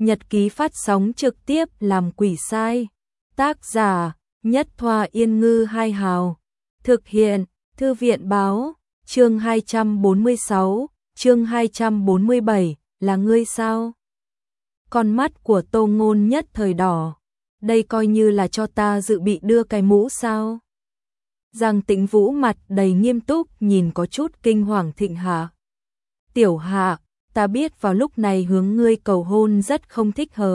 nhật ký phát sóng trực tiếp làm quỷ sai. Tác giả Nhất Thoa Yên Ngư Hai Hào. Thực hiện Thư viện Báo. Chương 246, chương 247, là ngươi sao? Con mắt của Tô Ngôn nhất thời đỏ. Đây coi như là cho ta dự bị đưa cái mũ sao? Giang Tĩnh Vũ mặt đầy nghiêm túc nhìn có chút kinh hoàng Thịnh Hạ. Tiểu Hạ, ta biết vào lúc này hướng ngươi cầu hôn rất không thích hợp.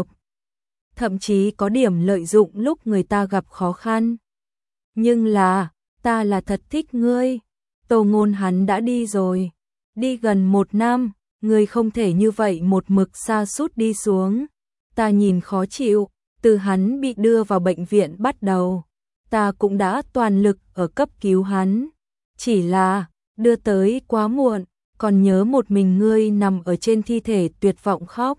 Thậm chí có điểm lợi dụng lúc người ta gặp khó khăn. Nhưng là, ta là thật thích ngươi. Tô Ngôn hắn đã đi rồi. Đi gần 1 năm, ngươi không thể như vậy một mực sa sút đi xuống. Ta nhìn khó chịu, từ hắn bị đưa vào bệnh viện bắt đầu. Ta cũng đã toàn lực ở cấp cứu hắn. Chỉ là, đưa tới quá muộn, còn nhớ một mình ngươi nằm ở trên thi thể tuyệt vọng khóc.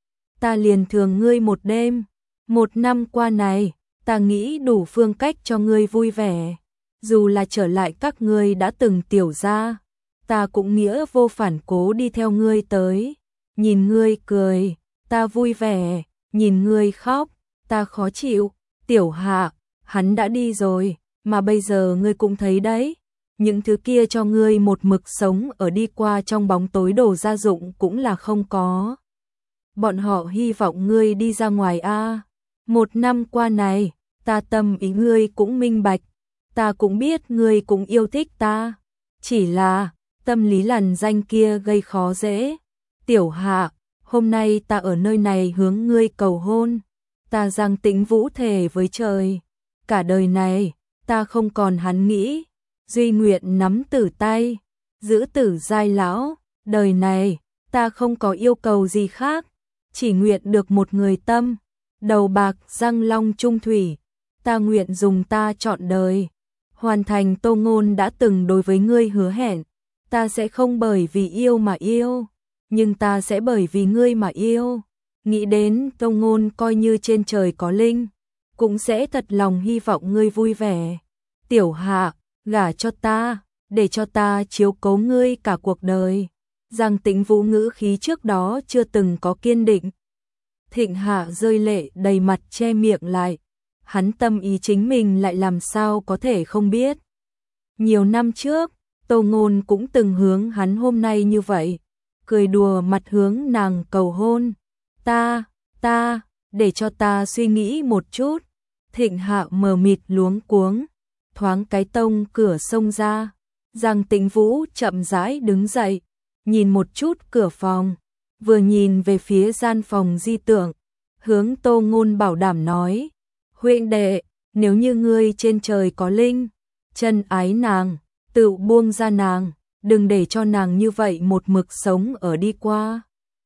Ta liền thương ngươi một đêm. 1 năm qua này, ta nghĩ đủ phương cách cho ngươi vui vẻ. Dù là trở lại các ngươi đã từng tiểu gia, ta cũng nghĩa vô phản cố đi theo ngươi tới. Nhìn ngươi cười, ta vui vẻ, nhìn ngươi khóc, ta khó chịu. Tiểu Hạ, hắn đã đi rồi, mà bây giờ ngươi cũng thấy đấy. Những thứ kia cho ngươi một mực sống ở đi qua trong bóng tối đồ gia dụng cũng là không có. Bọn họ hy vọng ngươi đi ra ngoài a. 1 năm qua này, ta tâm ý ngươi cũng minh bạch. Ta cũng biết ngươi cũng yêu thích ta. Chỉ là, tâm lý lằn danh kia gây khó dễ. Tiểu Hạ, hôm nay ta ở nơi này hướng ngươi cầu hôn. Ta Giang Tĩnh Vũ thề với trời. Cả đời này, ta không còn hắn nghĩ. Duy nguyện nắm tử tay, giữ tử giai lão. Đời này, ta không có yêu cầu gì khác. Chỉ nguyện được một người tâm. Đầu bạc răng long trung thủy. Ta nguyện dùng ta trọn đời. Hoàn thành Tô Ngôn đã từng đối với ngươi hứa hẹn. Ta sẽ không bởi vì yêu mà yêu. Nhưng ta sẽ bởi vì ngươi mà yêu. Nghĩ đến Tô Ngôn coi như trên trời có linh. Cũng sẽ thật lòng hy vọng ngươi vui vẻ. Tiểu Hạ, gả cho ta, để cho ta chiếu cố ngươi cả cuộc đời. Giang Tĩnh Vũ ngữ khí trước đó chưa từng có kiên định. Thịnh Hạ rơi lệ đầy mặt che miệng lại. Hắn tâm ý chính mình lại làm sao có thể không biết. Nhiều năm trước, Tô Ngôn cũng từng hướng hắn hôm nay như vậy. Cười đùa mặt hướng nàng cầu hôn. Ta, để cho ta suy nghĩ một chút. Thịnh Hạ mờ mịt luống cuống. Thoáng cái tông cửa xông ra. Giang Tĩnh Vũ chậm rãi đứng dậy. Nhìn một chút cửa phòng. Vừa nhìn về phía gian phòng di tưởng. Hướng Tô Ngôn bảo đảm nói. Huynh đệ, nếu như ngươi trên trời có linh, chân ái nàng, tự buông ra nàng, đừng để cho nàng như vậy một mực sống ở đi qua.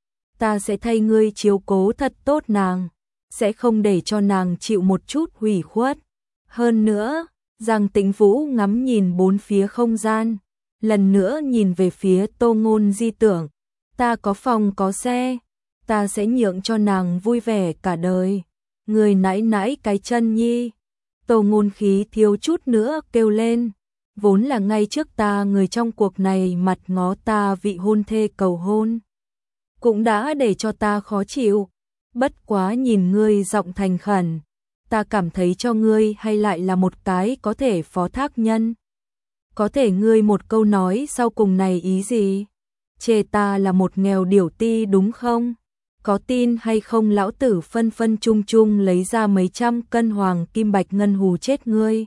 Ta sẽ thay ngươi chiếu cố thật tốt nàng, sẽ không để cho nàng chịu một chút hủy khuất. Hơn nữa, Giang Tĩnh Vũ ngắm nhìn bốn phía không gian, lần nữa nhìn về phía Tô Ngôn di tưởng. Ta có phòng có xe, ta sẽ nhượng cho nàng vui vẻ cả đời. Người nãi nãi cái chân nhi. Tô Ngôn khí thiếu chút nữa kêu lên. Vốn là ngay trước ta người trong cuộc này mặt ngó ta vị hôn thê cầu hôn. Cũng đã để cho ta khó chịu. Bất quá nhìn ngươi giọng thành khẩn. Ta cảm thấy cho ngươi hay lại là một cái có thể phó thác nhân. Có thể ngươi một câu nói sau cùng này ý gì? Chê ta là một nghèo điểu ti đúng không? Có tin hay không lão tử phân phân chung chung lấy ra mấy trăm cân hoàng kim bạch ngân hù chết ngươi.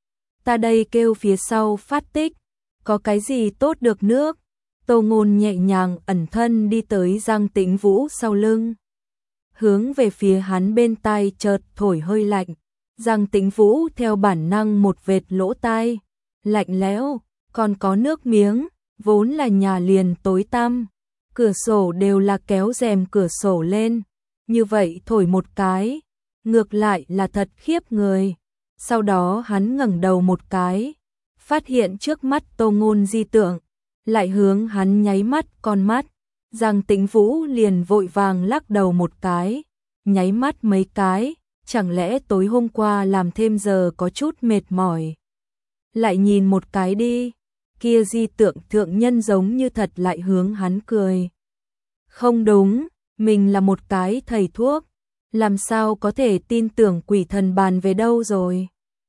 Ta đây kêu phía sau phát tích, có cái gì tốt được nước. Tô Ngôn nhẹ nhàng ẩn thân đi tới Giang Tĩnh Vũ sau lưng. Hướng về phía hắn bên tai chợt thổi hơi lạnh. Giang Tĩnh Vũ theo bản năng một vệt lỗ tai. Lạnh lẽo, còn có nước miếng, vốn là nhà liền tối tăm. Cửa sổ đều là kéo rèm cửa sổ lên. Như vậy thổi một cái, ngược lại là thật khiếp người. Sau đó hắn ngẩng đầu một cái, phát hiện trước mắt Tô Ngôn di tưởng, lại hướng hắn nháy mắt con mắt. Giang Tĩnh Vũ liền vội vàng lắc đầu một cái, nháy mắt mấy cái, chẳng lẽ tối hôm qua làm thêm giờ có chút mệt mỏi. Lại nhìn một cái đi, kia di tượng thượng nhân giống như thật lại hướng hắn cười. Không đúng, mình là một cái thầy thuốc, làm sao có thể tin tưởng quỷ thần bàn về đâu rồi.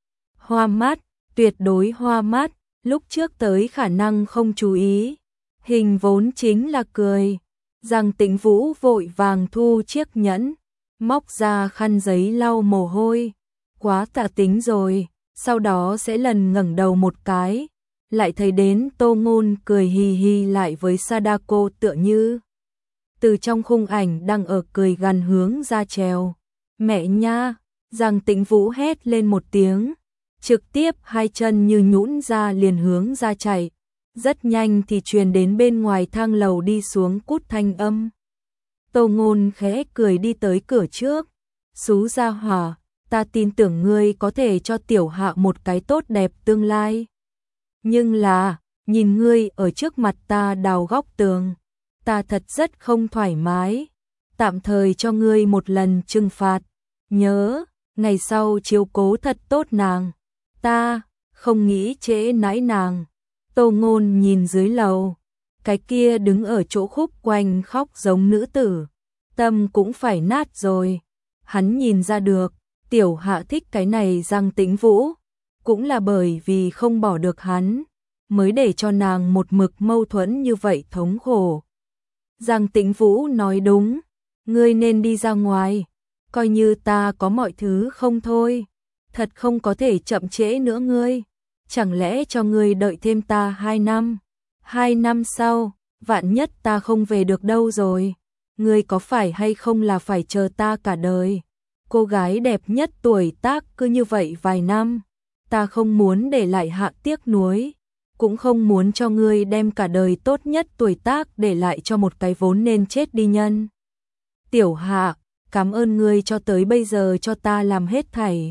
Hoa mắt, tuyệt đối hoa mắt, lúc trước tới khả năng không chú ý. Hình vốn chính là cười. Giang Tĩnh Vũ vội vàng thu chiếc nhẫn, móc ra khăn giấy lau mồ hôi. Quá tà tính rồi, sau đó sẽ lần ngẩng đầu một cái, lại thấy đến Tô Ngôn cười hì hì lại với Sadako tựa như từ trong khung ảnh đang ở cười gằn hướng ra trèo. Mẹ nha, Giang Tĩnh Vũ hét lên một tiếng, trực tiếp hai chân như nhũn ra liền hướng ra chạy. Rất nhanh thì truyền đến bên ngoài thang lầu đi xuống cút thanh âm. Tô Ngôn khẽ cười đi tới cửa trước. Xú gia hỏa, ta tin tưởng ngươi có thể cho tiểu hạ một cái tốt đẹp tương lai. Nhưng là, nhìn ngươi ở trước mặt ta đào góc tường, ta thật rất không thoải mái. Tạm thời cho ngươi một lần trừng phạt. Nhớ, ngày sau chiếu cố thật tốt nàng. Ta không nghĩ trễ nãi nàng. Tô Ngôn nhìn dưới lầu, cái kia đứng ở chỗ khúc quanh khóc giống nữ tử, tâm cũng phải nát rồi. Hắn nhìn ra được, tiểu hạ thích cái này Giang Tĩnh Vũ, cũng là bởi vì không bỏ được hắn, mới để cho nàng một mực mâu thuẫn như vậy thống khổ. Giang Tĩnh Vũ nói đúng, ngươi nên đi ra ngoài, coi như ta có mọi thứ không thôi, thật không có thể chậm trễ nữa ngươi. Chẳng lẽ cho ngươi đợi thêm ta 2 năm? 2 năm sau, vạn nhất ta không về được đâu rồi. Ngươi có phải hay không là phải chờ ta cả đời? Cô gái đẹp nhất tuổi tác cứ như vậy vài năm. Ta không muốn để lại hạ tiếc nuối. Cũng không muốn cho ngươi đem cả đời tốt nhất tuổi tác để lại cho một cái vốn nên chết đi nhân. Tiểu Hạ, cảm ơn ngươi cho tới bây giờ cho ta làm hết thảy.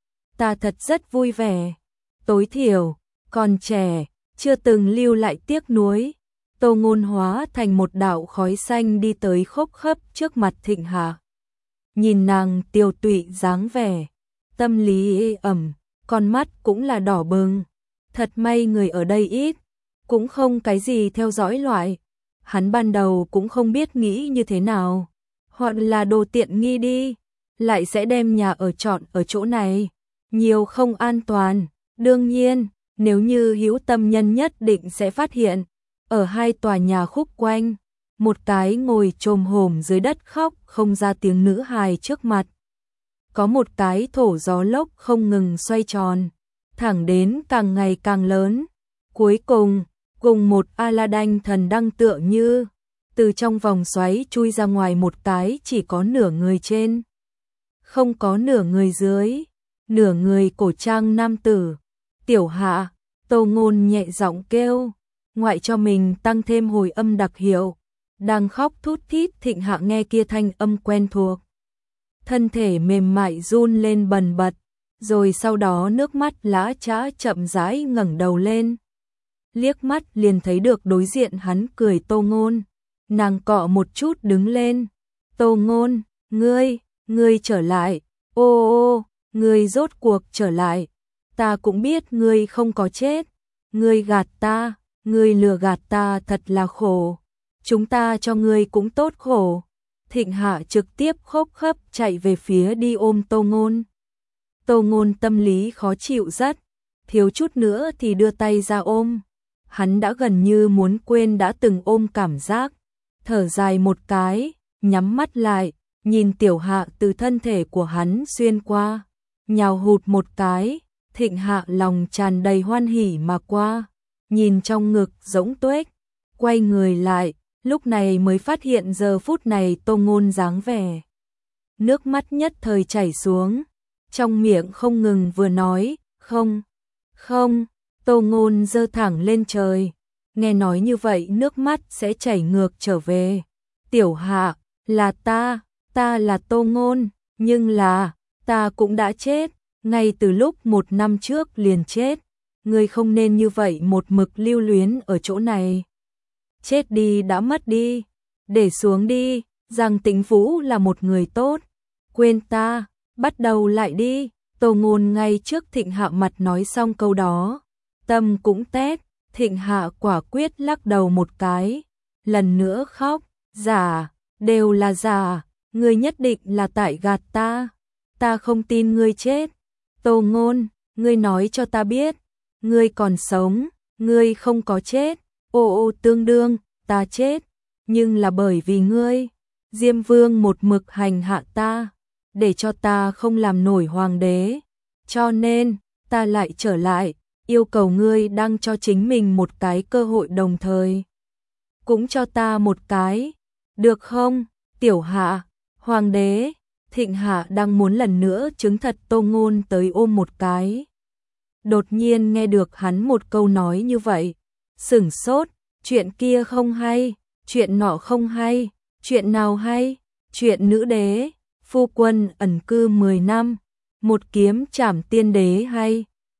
Ta thật rất vui vẻ. Tối thiểu, còn trẻ, chưa từng lưu lại tiếc nuối. Tô Ngôn hóa thành một đạo khói xanh đi tới khốc khấp trước mặt Thịnh Hạ. Nhìn nàng tiêu tụy dáng vẻ, tâm lý ê ẩm, con mắt cũng là đỏ bừng. Thật may người ở đây ít, cũng không cái gì theo dõi loại. Hắn ban đầu cũng không biết nghĩ như thế nào. Hoặc là đồ tiện nghi đi, lại sẽ đem nhà ở chọn ở chỗ này. Nhiều không an toàn. Đương nhiên, nếu như hữu tâm nhân nhất định sẽ phát hiện, ở 2 tòa nhà khúc quanh, một cái ngồi chồm hổm dưới đất khóc không ra tiếng nữ hài trước mặt. Có một cái thổ gió lốc không ngừng xoay tròn, thẳng đến càng ngày càng lớn. Cuối cùng, cùng một Aladdin thần đăng tựa như, từ trong vòng xoáy chui ra ngoài một cái chỉ có nửa người trên, không có nửa người dưới, nửa người cổ trang nam tử. Tiểu Hạ, Tô Ngôn nhẹ giọng kêu, ngoại cho mình tăng thêm hồi âm đặc hiệu. Đang khóc thút thít Thịnh Hạ nghe kia thanh âm quen thuộc. Thân thể mềm mại run lên bần bật, rồi sau đó nước mắt lã chã chậm rãi ngẩng đầu lên. Liếc mắt liền thấy được đối diện hắn cười Tô Ngôn. Nàng cọ một chút đứng lên. Tô Ngôn, ngươi trở lại. Ô, ngươi rốt cuộc trở lại. Ta cũng biết ngươi không có chết. Ngươi gạt ta, ngươi lừa gạt ta thật là khổ. Chúng ta cho ngươi cũng tốt khổ. Thịnh Hạ trực tiếp khóc khấp chạy về phía đi ôm Tô Ngôn. Tô Ngôn tâm lý khó chịu rất, thiếu chút nữa thì đưa tay ra ôm. Hắn đã gần như muốn quên đã từng ôm cảm giác. Thở dài một cái, nhắm mắt lại, nhìn Tiểu Hạ từ thân thể của hắn xuyên qua, nhào hụt một cái. Thịnh Hạ lòng tràn đầy hoan hỉ mà qua, nhìn trong ngực rỗng tuếch, quay người lại, lúc này mới phát hiện giờ phút này Tô Ngôn dáng vẻ. Nước mắt nhất thời chảy xuống, trong miệng không ngừng vừa nói, không, Tô Ngôn giơ thẳng lên trời, nghe nói như vậy nước mắt sẽ chảy ngược trở về. Tiểu Hạ, là ta là Tô Ngôn, nhưng là, ta cũng đã chết. Ngay từ lúc 1 năm trước liền chết, ngươi không nên như vậy một mực lưu luyến ở chỗ này. Chết đi đã mất đi, để xuống đi, Giang Tĩnh Vũ là một người tốt, quên ta, bắt đầu lại đi. Tô Ngôn ngay trước Thịnh Hạ mặt nói xong câu đó, tâm cũng tét. Thịnh Hạ quả quyết lắc đầu một cái, lần nữa khóc, giả, đều là giả, ngươi nhất định là tại gạt ta không tin ngươi chết. Tô Ngôn, ngươi nói cho ta biết, ngươi còn sống, ngươi không có chết. Ô tương đương, ta chết, nhưng là bởi vì ngươi. Diêm Vương một mực hành hạ ta, để cho ta không làm nổi hoàng đế, cho nên ta lại trở lại, yêu cầu ngươi đăng cho chính mình một cái cơ hội, đồng thời cũng cho ta một cái, được không? Tiểu Hạ, hoàng đế. Thịnh Hạ đang muốn lần nữa chứng thật Tô Ngôn tới ôm một cái. Đột nhiên nghe được hắn một câu nói như vậy, sửng sốt, chuyện kia không hay, chuyện nọ không hay, chuyện nào hay? Chuyện nữ đế, phu quân ẩn cư 10 năm, một kiếm trảm tiên đế hay,